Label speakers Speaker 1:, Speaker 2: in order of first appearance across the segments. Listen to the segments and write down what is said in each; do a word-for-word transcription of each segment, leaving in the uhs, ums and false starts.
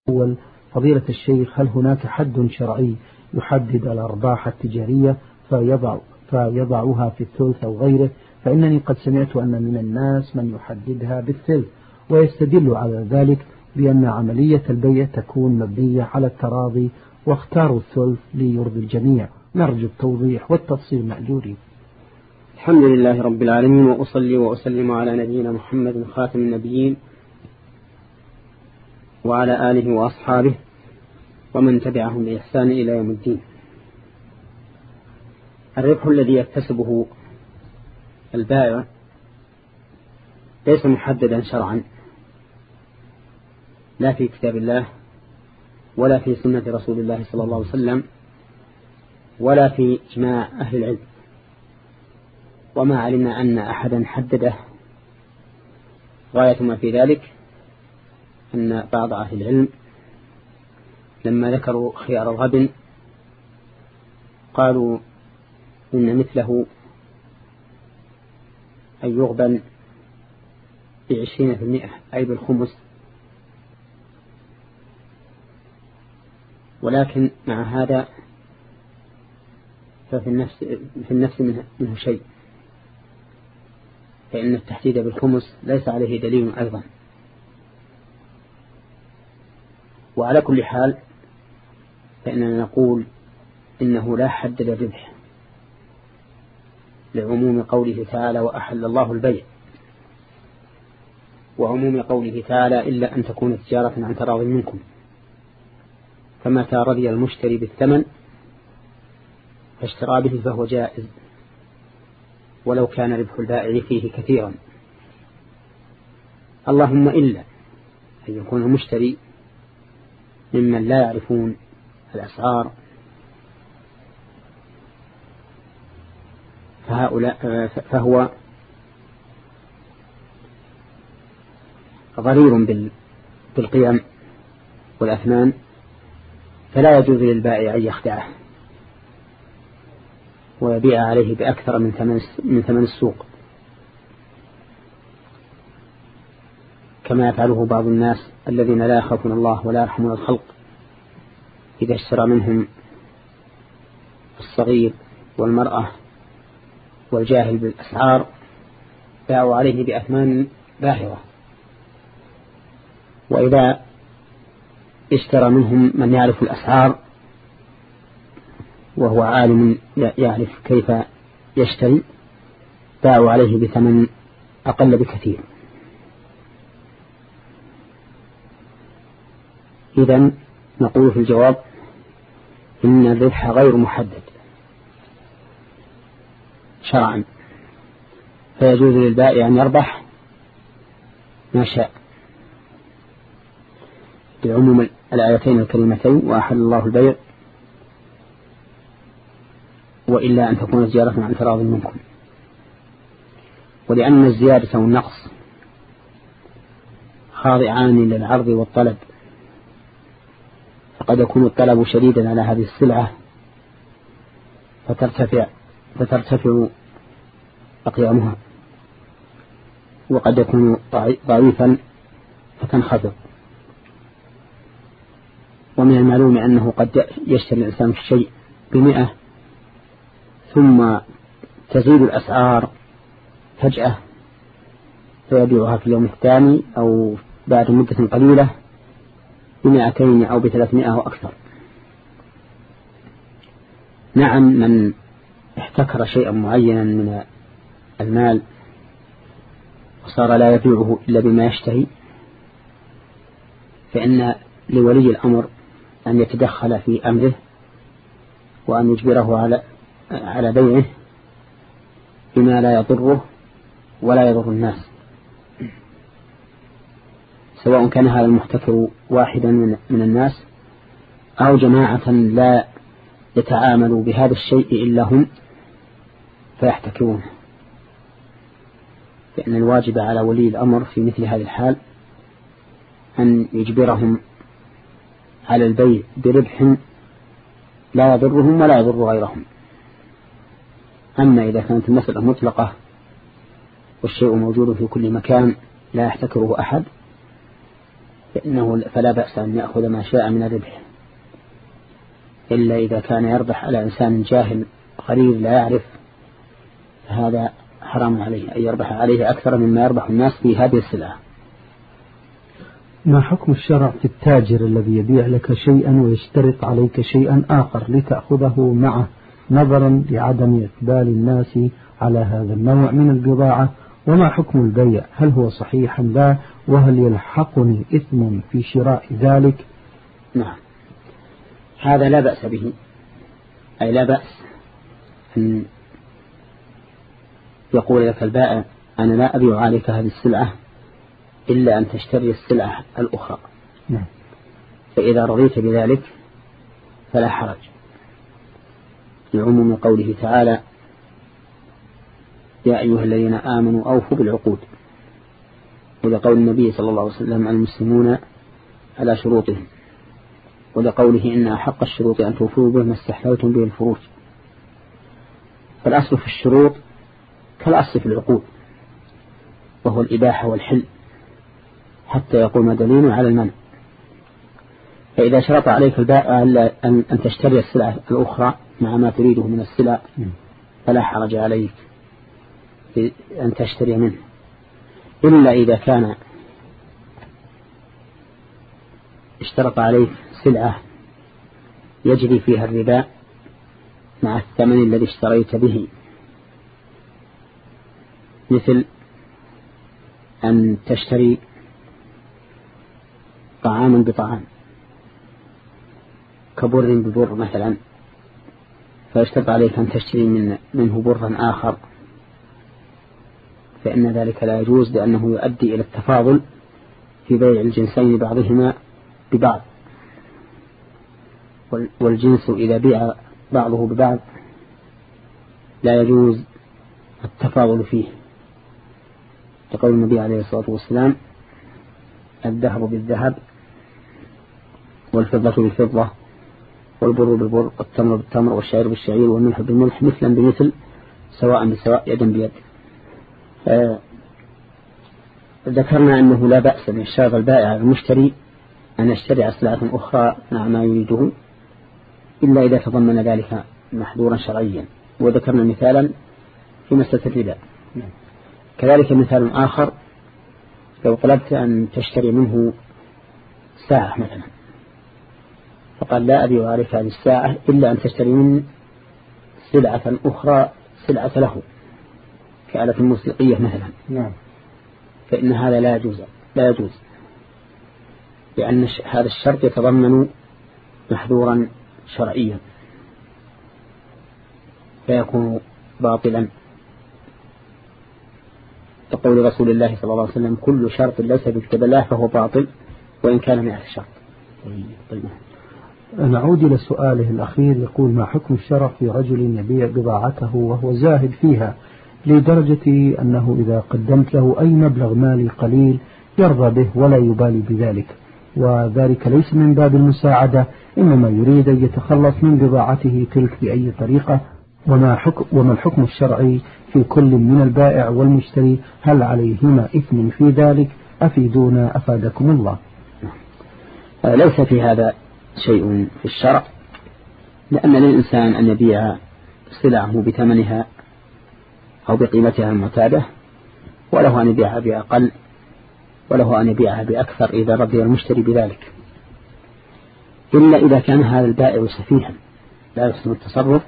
Speaker 1: أول فضيلة الشيخ، هل هناك حد شرعي يحدد الأرباح التجارية فيضع فيضعها في الثلث أو غيره؟ فإنني قد سمعت أن من الناس من يحددها بالثلث ويستدل على ذلك بأن عملية البيع تكون مبنية على التراضي واختاروا الثلث ليرضي الجميع. نرجو التوضيح والتفصيل مأجورين.
Speaker 2: الحمد لله رب العالمين، وأصلي وأسلم على نبينا محمد خاتم النبيين وعلى آله وأصحابه ومن تبعهم بإحسان إلى يوم الدين. الربح الذي يكتسبه البائع ليس محددا شرعا، لا في كتاب الله ولا في سنة رسول الله صلى الله عليه وسلم ولا في إجماع أهل العلم. وما علمنا أن أحدا حدده. غاية ما في ذلك أن بعض أهل العلم لما ذكروا خيار الغبن قالوا إن مثله أن يغبن بعشرين في المئة أي بالخمس، ولكن مع هذا ففي النفس, في النفس منه, منه شيء، فإن التحديد بالخمس ليس عليه دليل أيضا. وعلى كل حال فإننا نقول إنه لا حد للربح لعموم قوله تعالى وأحل الله البيع، وعموم قوله تعالى إلا أن تكون تجارة عن تراض منكم، فمتى رضي المشتري بالثمن فاشترى به فهو جائز ولو كان ربح البائع فيه كثيرا، اللهم إلا أن يكون المشتري ممن لا يعرفون الأسعار، فهؤلاء فهو غرير بالقيم والأثمان، فلا يجوز للبائع أن يخدعه ويبيع عليه بأكثر من ثمن من ثمن السوق، كما يفعله بعض الناس الذين لا يخافون الله ولا يرحمون الخلق، إذا اشترى منهم الصغير والمرأة والجاهل بالأسعار باعوا عليه بأثمان باهرة، وإذا اشترى منهم من يعرف الأسعار وهو عالم يعرف كيف يشتري باعوا عليه بثمن أقل بكثير. إذن نقول في الجواب إن الربح غير محدد شرعا، فيجوز للبائع أن يربح ما شاء بعموم الآيتين الكريمتين وأحل الله البيع وإلا أن تكون تجارة عن تراض منكم. ولأن الزيادة والنقص خاضعان للعرض والطلب، فقد يكون الطلب شديدا على هذه السلعة فترتفع فترتفع أقيامها، وقد يكون ضعيفا فتنخفض. ومن المعلوم أنه قد يشتري الإنسان الشيء بمئة ثم تزيد الأسعار فجأة فيبيعها في اليوم الثاني أو بعد مدة قليلة بمئتين أو بثلاثمائة أو أكثر. نعم، من احتكر شيئا معينا من المال وصار لا يبيعه إلا بما يشتهي، فإن لولي الأمر أن يتدخل في أمره وأن يجبره على على بيعه بما لا يضره ولا يضر الناس، سواء كان هذا المحتكر واحدا من الناس أو جماعة لا يتعاملوا بهذا الشيء إلا هم فيحتكرونه. فإن الواجب على ولي الأمر في مثل هذه الحال أن يجبرهم على البيع بربح لا يضرهم ولا يضر غيرهم. أما إذا كانت المسألة مطلقة والشيء موجود في كل مكان لا يحتكره أحد، فإنه فلا بأس أن يأخذ ما شاء من الربح، إلا إذا كان يربح على إنسان جاهل قليل لا يعرف، فهذا حرام عليه أن يربح عليه أكثر مما يربح الناس في هذه السلعة.
Speaker 1: ما حكم الشرع في التاجر الذي يبيع لك شيئا ويشترط عليك شيئا آخر لتأخذه معه نظرا لعدم إقبال الناس على هذا النوع من البضاعة؟ وما حكم البيع؟ هل هو صحيح أم لا؟ وهل يلحقني إثم في شراء ذلك؟
Speaker 2: نعم، هذا لا بأس به، أي لا بأس أن يقول لك البائع أنا لا أبيع عليك هذه السلعة إلا أن تشتري السلعة الأخرى.
Speaker 1: نعم.
Speaker 2: فإذا رضيت بذلك فلا حرج، لعموم قوله تعالى يا أيها الذين آمنوا أوفوا بالعقود، ولقول النبي صلى الله عليه وسلم المسلمون على شروطهم، ولقوله إن أحق الشروط أن توفوا به ما استحللتم به الفروج. فالأصل في الشروط كالأصل في العقود، وهو الإباحة والحل حتى يقوم دليل على المنع. فإذا شرط عليك البائع أن تشتري السلعة الأخرى مع ما تريده من السلع فلا حرج عليك أن تشتري منه، إلا إذا كان اشترط عليك سلعة يجري فيها الربا مع الثمن الذي اشتريت به، مثل أن تشتري طعاما بطعام كبر ببر مثلا، فيشترط عليك أن تشتري من منه برا آخر، فإن ذلك لا يجوز، لأنه يؤدي إلى التفاضل في بيع الجنسين بعضهما ببعض، والجنس إذا بيع بعضه ببعض لا يجوز التفاضل فيه، تقول النبي عليه الصلاة والسلام الذهب بالذهب والفضة بالفضة والبر بالبر والتمر بالتمر والشعير بالشعير والملح بالملح مثلا بمثل سواء بسواء يدا بيد. ذكرنا أنه لا بأس من شرط البائع المشتري أن يشتري سلعة أخرى مع ما يريده، إلا إذا تضمن ذلك محظورا شرعيا، وذكرنا مثالا في مسألة الربا. كذلك مثال آخر لو طلبت أن تشتري منه ساعة مثلا، فقال لا أبيع عليك هذه الساعة إلا أن تشتري من سلعة أخرى سلعة له كآلة موسيقية مثلا.
Speaker 1: نعم.
Speaker 2: فإن هذا لا يجوز لا يجوز لأن هذا الشرط يتضمن محظورا شرعيا فيكون باطلا، تقول رسول الله صلى الله عليه وسلم كل شرط ليس بكتاب الله فهو باطل وإن كان مئة شرط.
Speaker 1: طيب. نعود إلى سؤاله الأخير، يقول ما حكم الشرع في رجل يبيع بضاعته وهو زاهد فيها لدرجة أنه إذا قدمت له أي مبلغ مالي قليل يرضى به ولا يبالي بذلك، وذلك ليس من باب المساعدة، إنما يريد أن يتخلص من بضاعته تلك بأي طريقة؟ وما حكم وما الحكم الشرعي في كل من البائع والمشتري؟ هل عليهما إثم في ذلك؟ أفيدونا أفادكم الله.
Speaker 2: ليس في هذا شيء في الشرع، لأن للإنسان أن يبيع سلعه بثمنها أو بقيمتها المعتادة، وله أن يبيعها بأقل، وله أن يبيعها بأكثر إذا رضي المشتري بذلك، إلا إذا كان هذا البائع سفيها لا يحسن التصرف،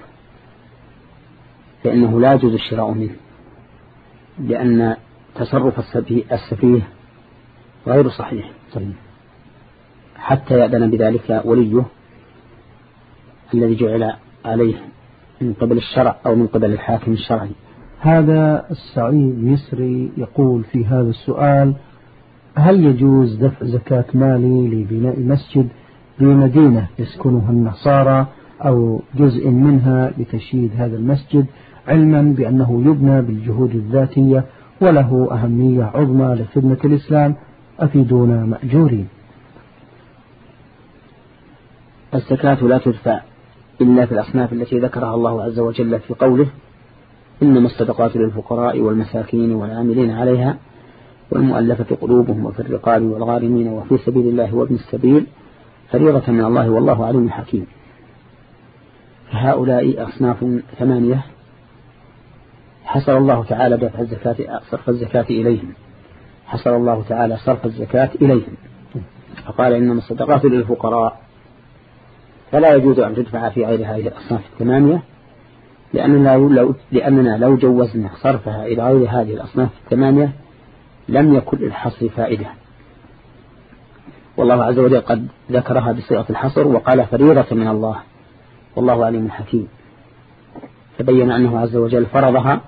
Speaker 2: فإنه لا يجوز الشراء منه، لأن تصرف السفيه غير صحيح حتى يأذن بذلك وليه الذي جعل عليه من قبل الشرع أو من قبل الحاكم الشرعي.
Speaker 1: هذا السعيد مصري يقول في هذا السؤال: هل يجوز دفع زكاة مالي لبناء مسجد بمدينة يسكنها النصارى أو جزء منها لتشييد هذا المسجد، علما بأنه يبنى بالجهود الذاتية وله أهمية عظمى لخدمة الإسلام؟ أفيدونا مأجورين.
Speaker 2: الزكاة لا تدفع إلا في الأصناف التي ذكرها الله عز وجل في قوله إنما الصدقات للفقراء والمساكين والعاملين عليها والمؤلفة قلوبهم وفي الرقاب والغارمين وفي سبيل الله وابن السبيل فريضة من الله والله عليم حكيم. فهؤلاء أصناف ثمانية حصر الله تعالى دفع الزكاة صرف الزكاة إليهم، حصر الله تعالى صرف الزكاة إليهم، فقال إنما الصدقات للفقراء، فلا يجوز أن تدفع في غير هذه الأصناف الثمانية، لأننا لو, لأننا لو جوزنا صرفها إلى غير هذه الأصناف الثمانية لم يكن للحصر فائدة، والله عز وجل قد ذكرها بصيغة الحصر وقال فريضة من الله والله عليم حكيم، فبين أنه عز وجل فرضها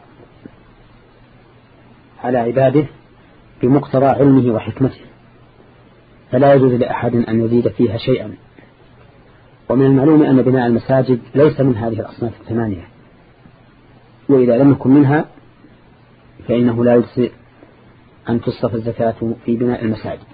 Speaker 2: على عباده بمقتضى علمه وحكمته، فلا يجوز لأحد أن يزيد فيها شيئا. ومن المعلوم أن بناء المساجد ليس من هذه الأصناف الثمانية، وإذا لم يكن منها فإنه لا يجزئ أن تصرف الزكاة في بناء المساجد،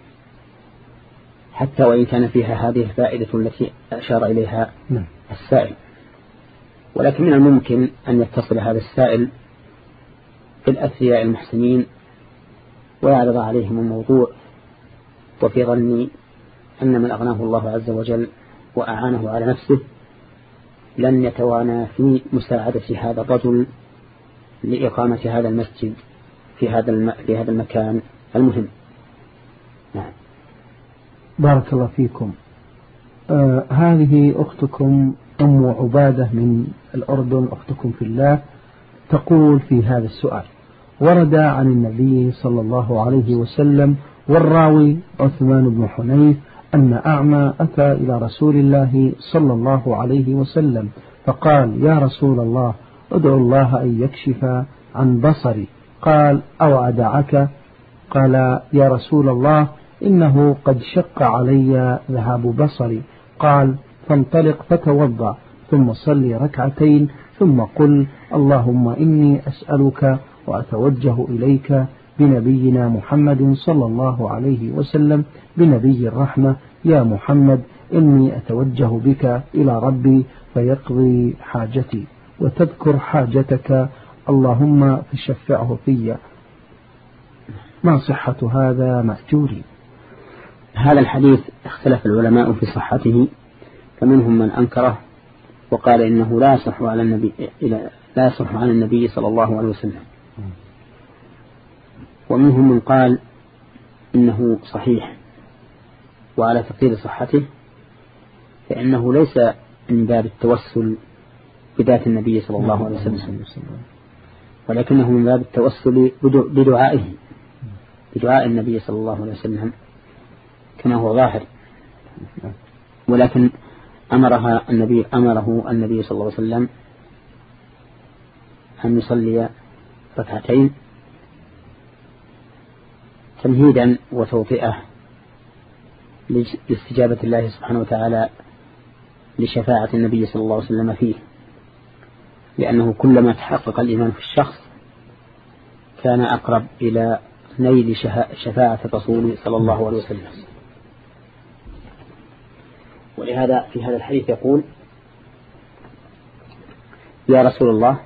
Speaker 2: حتى وإن كان فيها هذه الفائدة التي أشار إليها السائل. ولكن من الممكن أن يتصل هذا السائل بالأثرياء المحسنين ويعرض عليهم الموضوع، وفي ظني أن من أغناه الله عز وجل وأعانه على نفسه لن يتوانى في مساعدة هذا الرجل لإقامة هذا المسجد في هذا الم... في هذا المكان المهم. نعم.
Speaker 1: بارك الله فيكم. آه هذه أختكم أم عبادة من الأردن، أختكم في الله، تقول في هذا السؤال: ورد عن النبي صلى الله عليه وسلم والراوي عثمان بن حنيف أن أعمى أتى إلى رسول الله صلى الله عليه وسلم فقال: يا رسول الله ادعو الله أن يكشف عن بصري. قال: أو أدعك؟ قال: يا رسول الله إنه قد شق علي ذهاب بصري. قال: فانطلق فتوضأ ثم صلي ركعتين ثم قل: اللهم إني أسألك وأتوجه إليك بنبينا محمد صلى الله عليه وسلم بنبي الرحمة، يا محمد إني أتوجه بك إلى ربي فيقضي حاجتي، وتذكر حاجتك اللهم فشفعه في. ما صحة هذا مأجوري؟
Speaker 2: هذا الحديث اختلف العلماء في صحته، فمنهم من أنكره وقال إنه لا يصح على النبي لا يصح عن النبي صلى الله عليه وسلم، ومنهم من قال إنه صحيح، وعلى تقدير صحته فإنه ليس من باب التوسل بذات النبي صلى الله عليه وسلم، ولكنه من باب التوسل بدعائه بدعاء النبي صلى الله عليه وسلم كما هو ظاهر. ولكن أمرها النبي أمره النبي صلى الله عليه وسلم أن يصلي ركعتين تمهيدا وتوطئة لاستجابة الله سبحانه وتعالى لشفاعة النبي صلى الله عليه وسلم فيه، لأنه كلما تحقق الإيمان في الشخص كان أقرب إلى نيل شفاعة الرسول صلى الله عليه وسلم. ولهذا في هذا الحديث يقول: يا رسول الله،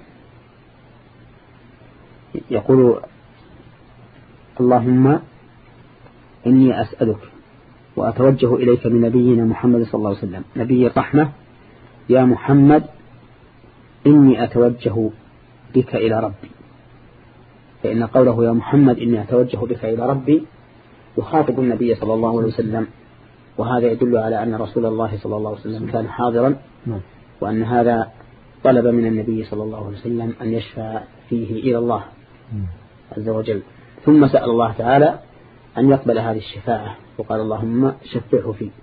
Speaker 2: يقول: اللهم إني أسألك وأتوجه إليك بنبينا محمد صلى الله عليه وسلم نبي الرحمة، يا محمد إني أتوجه بك إلى ربي. فإن قوله يا محمد إني أتوجه بك إلى ربي يخاطب النبي صلى الله عليه وسلم، وهذا يدل على أن رسول الله صلى الله عليه وسلم كان حاضرا، وأن هذا طلب من النبي صلى الله عليه وسلم أن يشفع فيه إلى الله عز وجل، ثم سأل الله تعالى أن يقبل هذه الشفاعة وقال: اللهم شفعه فيه.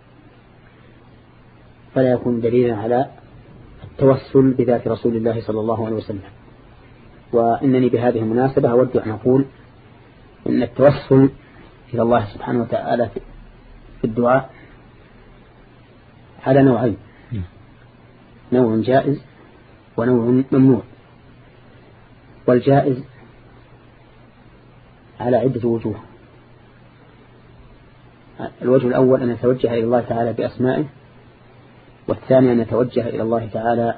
Speaker 2: فلا يكون دليلا على التوسل بذات رسول الله صلى الله عليه وسلم. وإنني بهذه المناسبة أود أن أقول إن التوسل إلى الله سبحانه وتعالى في الدعاء على نوعين: نوع جائز ونوع ممنوع. والجائز على عدة وجوه. الوجه الأول أن يتوجه إلى الله تعالى بأسمائه، والثاني أن يتوجه إلى الله تعالى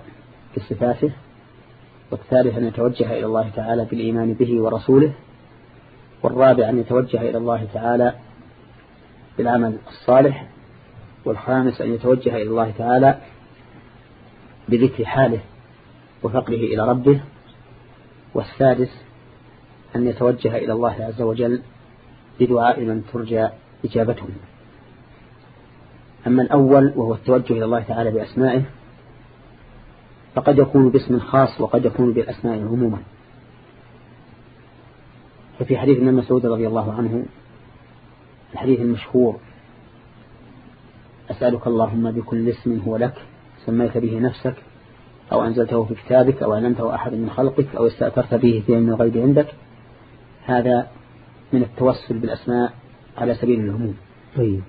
Speaker 2: بصفاته، والثالث أن يتوجه إلى الله تعالى بالإيمان به ورسوله، والرابع أن يتوجه إلى الله تعالى بالعمل الصالح، والخامس أن يتوجه إلى الله تعالى بذكر حاله وفقره إلى ربه، والسادس أن يتوجه إلى الله عز وجل بدعاء من ترجى إجابته. أما الأول وهو التوجه إلى الله تعالى بأسمائه فقد يكون باسم خاص وقد يكون بالأسماء عموما. ففي حديث ابن مسعود رضي الله عنه الحديث المشهور: أسألك اللهم بكل اسم هو لك سميت به نفسك أو أنزلته في كتابك أو أعلمته أحد من خلقك أو استأثرت به في علم الغيب عندك. هذا من التوسل بالأسماء على سبيل العموم.
Speaker 1: طيب.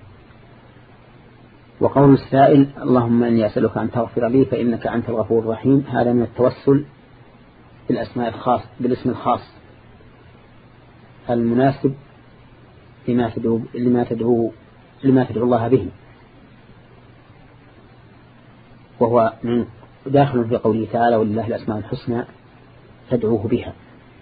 Speaker 2: وقول السائل: اللهم إني أسألك أن تغفر لي فإنك أنت الغفور الرحيم، هذا من التوسل بالأسماء الخاص بالاسم الخاص المناسب لما تدعو لما تدعو لما تدعو الله به، وهو من داخل في قوله تعالى: ولله الأسماء الحسنى فادعوه بها.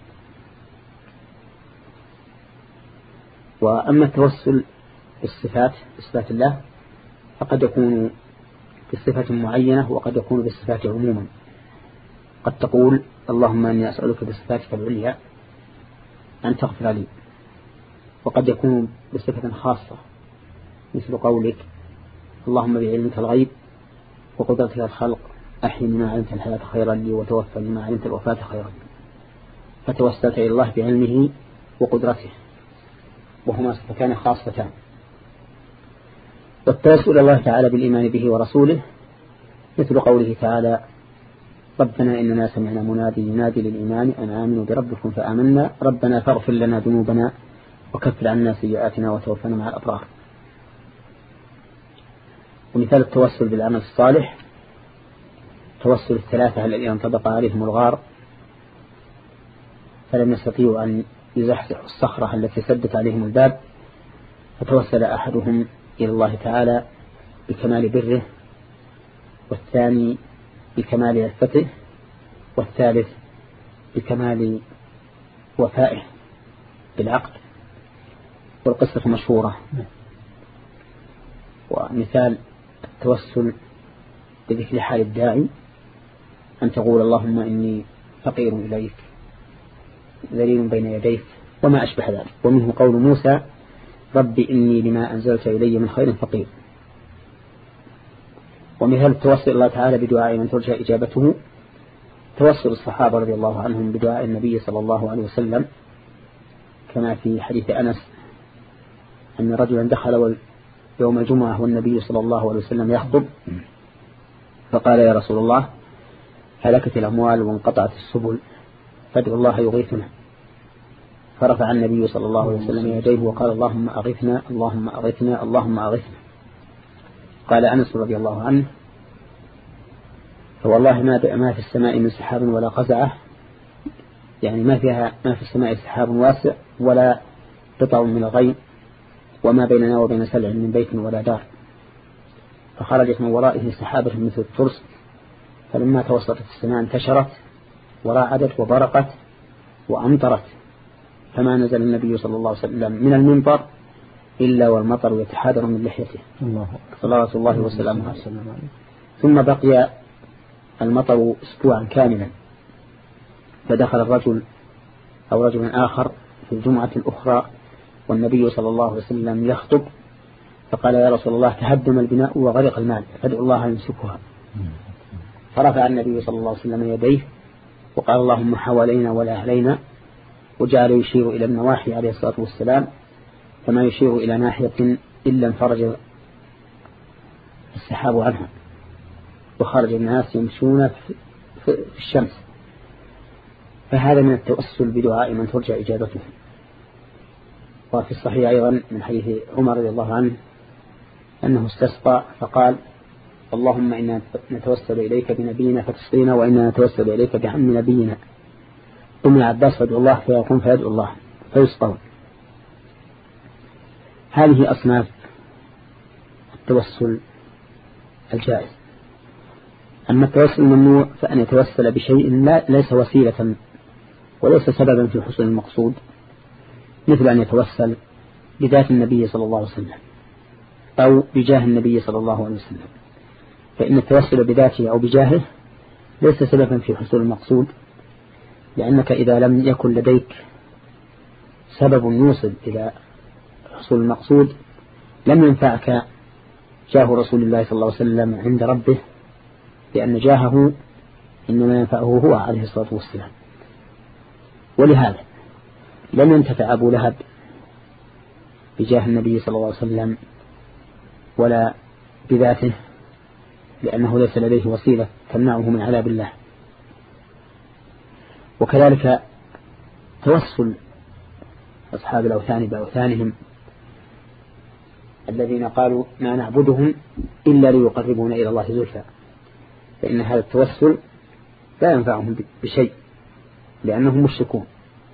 Speaker 2: وأما التوسل بالصفات بصفات الله فقد يكون بصفة معينة وقد يكون بالصفات عموما. قد تقول: اللهم إني أسألك بصفاتك العليا أن تغفر لي، وقد يكون بصفة خاصة مثل قولك: اللهم بعلمك الغيب وقدرتك الخلق أحيني ما علمت الحياة خيرا لي وتوفني ما علمت الوفاة خيرا لي، فتوسلت إلى الله بعلمه وقدرته، وهما صفتان خاصتان. والتوسل إلى الله تعالى بالإيمان به ورسوله مثل قوله تعالى: ربنا إننا سمعنا منادي ينادي للإيمان أن آمنوا بربكم فآمنا ربنا فاغفر لنا ذنوبنا وكفر عنا سيئاتنا وتوفنا مع الأبرار. ومثال التوسل بالعمل الصالح توسل الثلاثة الذين انطبق عليهم الغار فلم يستطيعوا أن يزحزحوا الصخرة التي سدت عليهم الباب، فتوسل أحدهم إلى الله تعالى بكمال بره، والثاني بكمال عفته، والثالث بكمال وفائه بالعقد. والقصة مشهورة. ومثال التوسل بذكر حال الداعي أن تقول: اللهم إني فقير إليك ذليل بين يديك وما أشبه ذلك. ومنه قول موسى: ربي إني لما أنزلت إلي من خير فقير. ومثال التوسل الله تعالى بدعاء من ترجى إجابته توسل الصحابة رضي الله عنهم بدعاء النبي صلى الله عليه وسلم، كما في حديث أنس أن رجلا دخل يوم الجمعة والنبي صلى الله عليه وسلم يخطب فقال: يا رسول الله هلكت الأموال وانقطعت السبل فادعو الله يغيثنا. فرفع النبي صلى الله عليه وسلم يديه وقال: اللهم أغثنا اللهم أغثنا اللهم أغثنا. قال أنس رضي الله عنه: فوالله ما ما في السماء من سحاب ولا قزعة، يعني ما فيها ما في السماء سحاب واسع ولا قطع من الغيم، وما بيننا وبين سلع من بيت ولا دار. فخرجت من ورائه سحابة مثل الترس، فلما توسطت السماء انتشرت وراعدت وبرقت وأمطرت، فما نزل النبي صلى الله عليه وسلم من المنبر إلا والمطر يتحادر من لحيته صلوات الله وسلامه عليه. ثم بقي المطر أسبوعا كاملا، فدخل الرجل أو رجل آخر في الجمعة الأخرى والنبي صلى الله عليه وسلم يخطب، فقال: يا رسول الله تهدم البناء وغرق المال فادعو الله أن يمسكها. فرفع النبي صلى الله عليه وسلم يديه وقال: اللهم حوالينا ولا علينا، وجعل يشير إلى النواحي عليه الصلاة والسلام، فما يشير إلى ناحية إلا انفرج السحاب عنها وخرج الناس يمشون في الشمس. فهذا من التوسل بدعاء من ترجى إجابته. وفي الصحيح أيضا من حديث عمر رضي الله عنه أنه استسقى فقال: اللهم إنا نتوسل إليك بنبينا فتسقينا، وإنا نتوسل إليك بعم نبينا. قم يا عباس فادعو الله، فيقوم فيدعو الله فيسقون. هذه أصناف التوسل الجائز. أما التوسل الممنوع فأن يتوسل بشيء لا ليس وسيلة وليس سببا في حصول المقصود، مثل أن يتوسل بذات النبي صلى الله عليه وسلم أو بجاه النبي صلى الله عليه وسلم، فإن التوسل بذاته أو بجاهه ليس سببا في حصول المقصود، لأنك إذا لم يكن لديك سبب يوصل إلى حصول المقصود لم ينفعك جاه رسول الله صلى الله عليه وسلم عند ربه، لأن جاهه إنما ينفعه هو عليه الصلاة والسلام. ولهذا لم ينتفع أبو لهب بجاه النبي صلى الله عليه وسلم ولا بذاته، لأنه ليس لديه وسيلة تمنعه من عذاب الله. وكذلك توسل أصحاب الأوثان بأوثانهم الذين قالوا ما نعبدهم إلا ليقربونا إلى الله زلفى، فإن هذا التوسل لا ينفعهم بشيء لأنهم مشركون.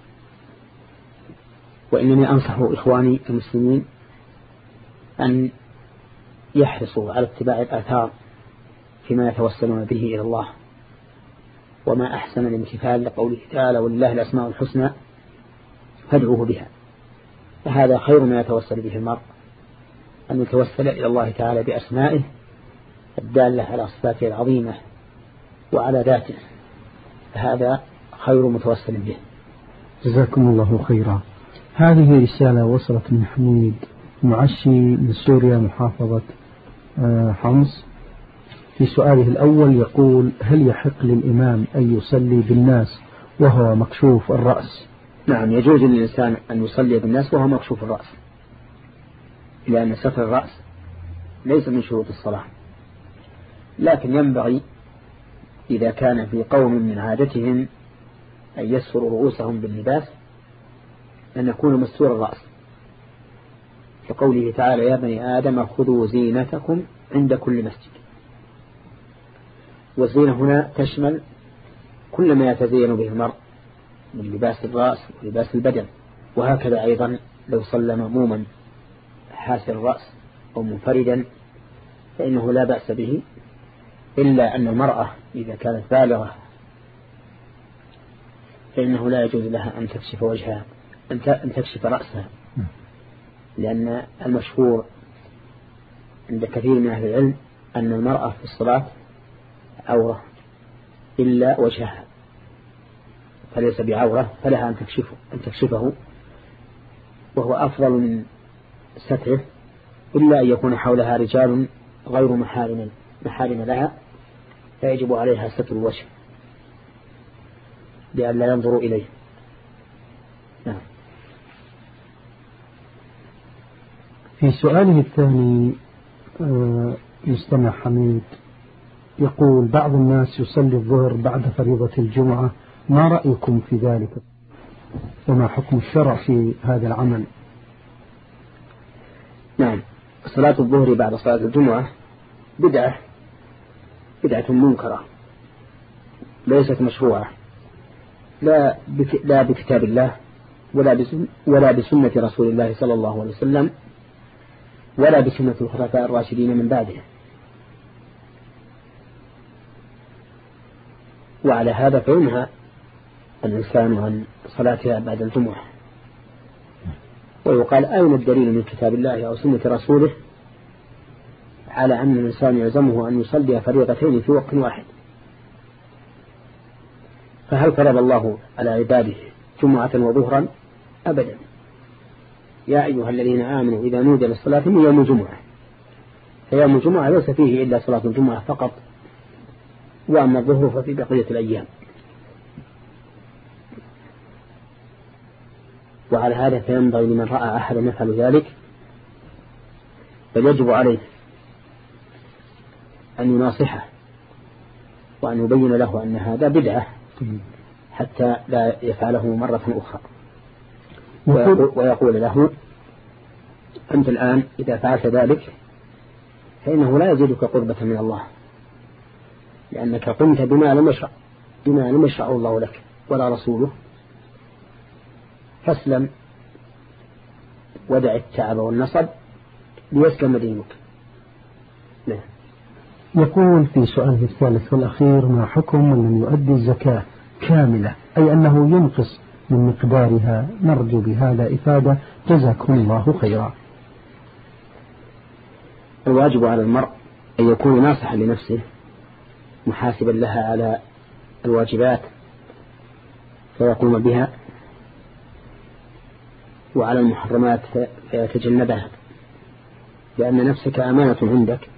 Speaker 2: وإنني أنصح إخواني المسلمين أن يحرصوا على اتباع الآثار فيما يتوسلون به إلى الله، وما أحسن الامتثال لقوله تعالى ولله الأسماء الحسنى فادعوه بها، فهذا خير ما يتوسل به المرء، أن يتوسل إلى الله تعالى بأسمائه الدالة على صفاته العظيمة وعلى ذاته، فهذا خير متوسل به.
Speaker 1: جزاكم الله خيرا. هذه رسالة وصلت من حميد معشي من سوريا محافظة حمص. في سؤاله الأول يقول: هل يحق للإمام أن يصلي بالناس وهو مكشوف الرأس؟
Speaker 2: نعم، يجوز للإنسان أن يصلي بالناس وهو مكشوف الرأس، لأن ستر الرأس ليس من شروط الصلاة، لكن ينبغي إذا كان في قوم من عادتهم أن يسروا رؤوسهم باللباس أن يكون مستور الرأس، كقوله تعالى يا بني آدم خذوا زينتكم عند كل مسجد. والزينة هنا تشمل كل ما يتزين به المرء من لباس الرأس ولباس البدن، وهكذا أيضا لو صلى مأموما حاسر الرأس أو منفردا فإنه لا بأس به، إلا أن المرأة إذا كانت بالغة فإنه لا يجوز لها أن تكشف وجهها أن تكشف رأسها، لأن المشهور عند كثير من أهل العلم أن المرأة في الصلاة عورة إلا وجهها، فليس بعورة فلها أن تكشفه, أن تكشفه وهو أفضل من ستره، إلا أن يكون حولها رجال غير محارم محارم لها فيجب عليها ستر الوجه لأن لا ينظروا إليه. نعم.
Speaker 1: في سؤاله الثاني مستمع حميد يقول: بعض الناس يصلي الظهر بعد فريضة الجمعة، ما رأيكم في ذلك؟ وما حكم الشرع في هذا العمل؟
Speaker 2: نعم، صلاة الظهر بعد صلاة الجمعة بدعة بدعة منكرة ليست مشروعة، لا لا بكتاب الله ولا ولا بسنة رسول الله صلى الله عليه وسلم ولا بسنة الخلفاء الراشدين من بعده. وعلى هذا فينهى الإنسان عن صلاتها بعد الجمعة، ويقال أين الدليل من كتاب الله أو سنة رسوله على أن الإنسان يلزمه أن يصلي فريضتين في وقت واحد؟ فهل فرض الله على عباده جمعة وظهرا؟ أبدا. يا أيها الذين آمنوا إذا نودي للصلاة من يوم الجمعة، فيوم الجمعة ليس فيه إلا صلاة الجمعة فقط، وأما الظهر ففي بقية الأيام. وعلى هذا فينبغي لمن رأى أحدا يفعل ذلك بل يجب عليه أن يناصحه وأن يبين له أن هذا بدعة حتى لا يفعله مرة أخرى، ويقول له أنت الآن إذا فعلت ذلك فإنه لا يزيدك قربة من الله، لأنك قمت بما لم يشرع بما لم يشرع الله لك ولا رسوله، فاسلم ودع التعب والنصب ليسلم دينك. نعم.
Speaker 1: يقول في سؤاله الثالث والأخير: ما حكم من لم يؤدي الزكاة كاملة، أي أنه ينقص من مقدارها. نرجو بهذا إفادة، جزاكم الله خيرا.
Speaker 2: الواجب على المرء أن يكون ناصحا لنفسه محاسبا لها على الواجبات فيقوم بها، وعلى المحرمات فيتجنبها، لأن نفسك أمانة عندك.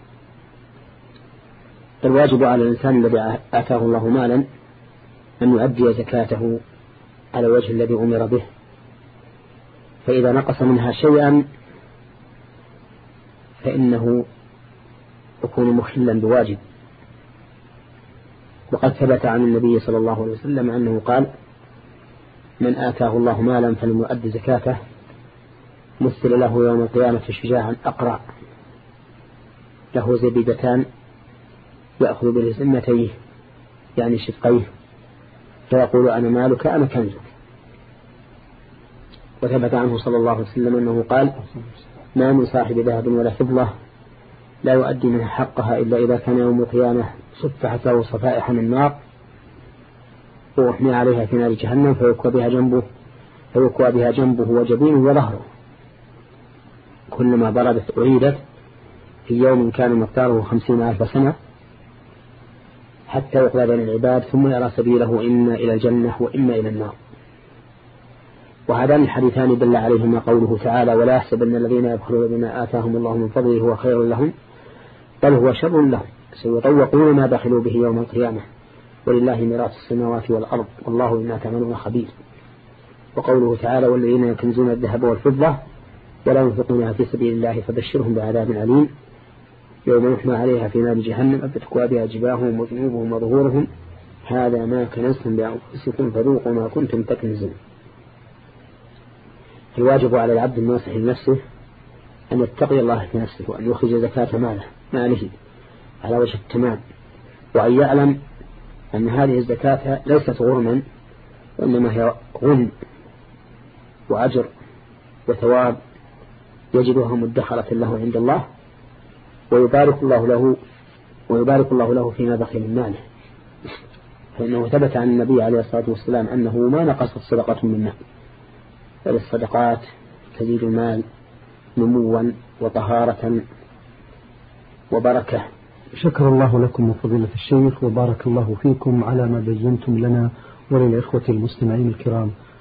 Speaker 2: الواجب على الإنسان الذي آتاه الله مالا أن يؤدي زكاته على الوجه الذي أمر به، فإذا نقص منها شيئا فإنه يكون مخلا بواجب. وقد ثبت عن النبي صلى الله عليه وسلم أنه قال: من آتاه الله مالا فلم يؤد زكاته مثل له يوم القيامة شجاعا أقرع له زبيبتان يأخذ بلزمتيه يعني شقيه فيقول: أنا مالك أنا كنزك. وثبت عنه صلى الله عليه وسلم أنه قال: ما من صاحب ذهب ولا فضة لا يؤدي منها حقها إلا إذا كان يوم القيامة صفحت له صفائح من نار وأحمي عليها في نار جهنم فيكوى بها جنبه فيكوى بها جنبه وجبينه وظهره، كلما بردت أعيدت في يوم كان مقداره خمسين ألف سنة حتى يقضى بين العباد ثم يرى سبيله إما إلى الجنة وإما إلى النار. وهذان الحديثان دل عليهما قوله تعالى: ولا يحسبن الذين يبخلون بما آتاهم الله من فضله هو خير لهم بل هو شر لهم سيطوقون ما بخلوا به يوم القيامة ولله ميراث السماوات والأرض والله بما تعملون خبير. وقوله تعالى: والذين يكنزون الذهب والفضة ولا ينفقونها في سبيل الله فبشرهم بعذاب أليم يوم يحمى عليها في نار جهنم فتكوى بها جباههم وجنوبهم وظهورهم هذا ما كنزتم بأنفسكم فذوقوا ما كنتم تكنزون. الواجب على العبد الناصح لنفسه أن يتقي الله في نفسه وأن يخرج زكاة ماله ماله على وجه التمام، وأن يعلم أن هذه الزكاة ليست غرما وإنما هي غن وأجر وثواب يجدها مدخرة له عند الله، ويبارك الله له ويبارك الله له فيما بقي من ماله، فإنه ثبت عن النبي عليه الصلاة والسلام أنه ما نقصت صدقة من مال، بل الصدقات تزيد المال نموا وطهارة وبركة.
Speaker 1: شكر الله لكم وفضيلة الشيخ وبارك الله فيكم على ما بينتم لنا وللإخوة المستمعين الكرام.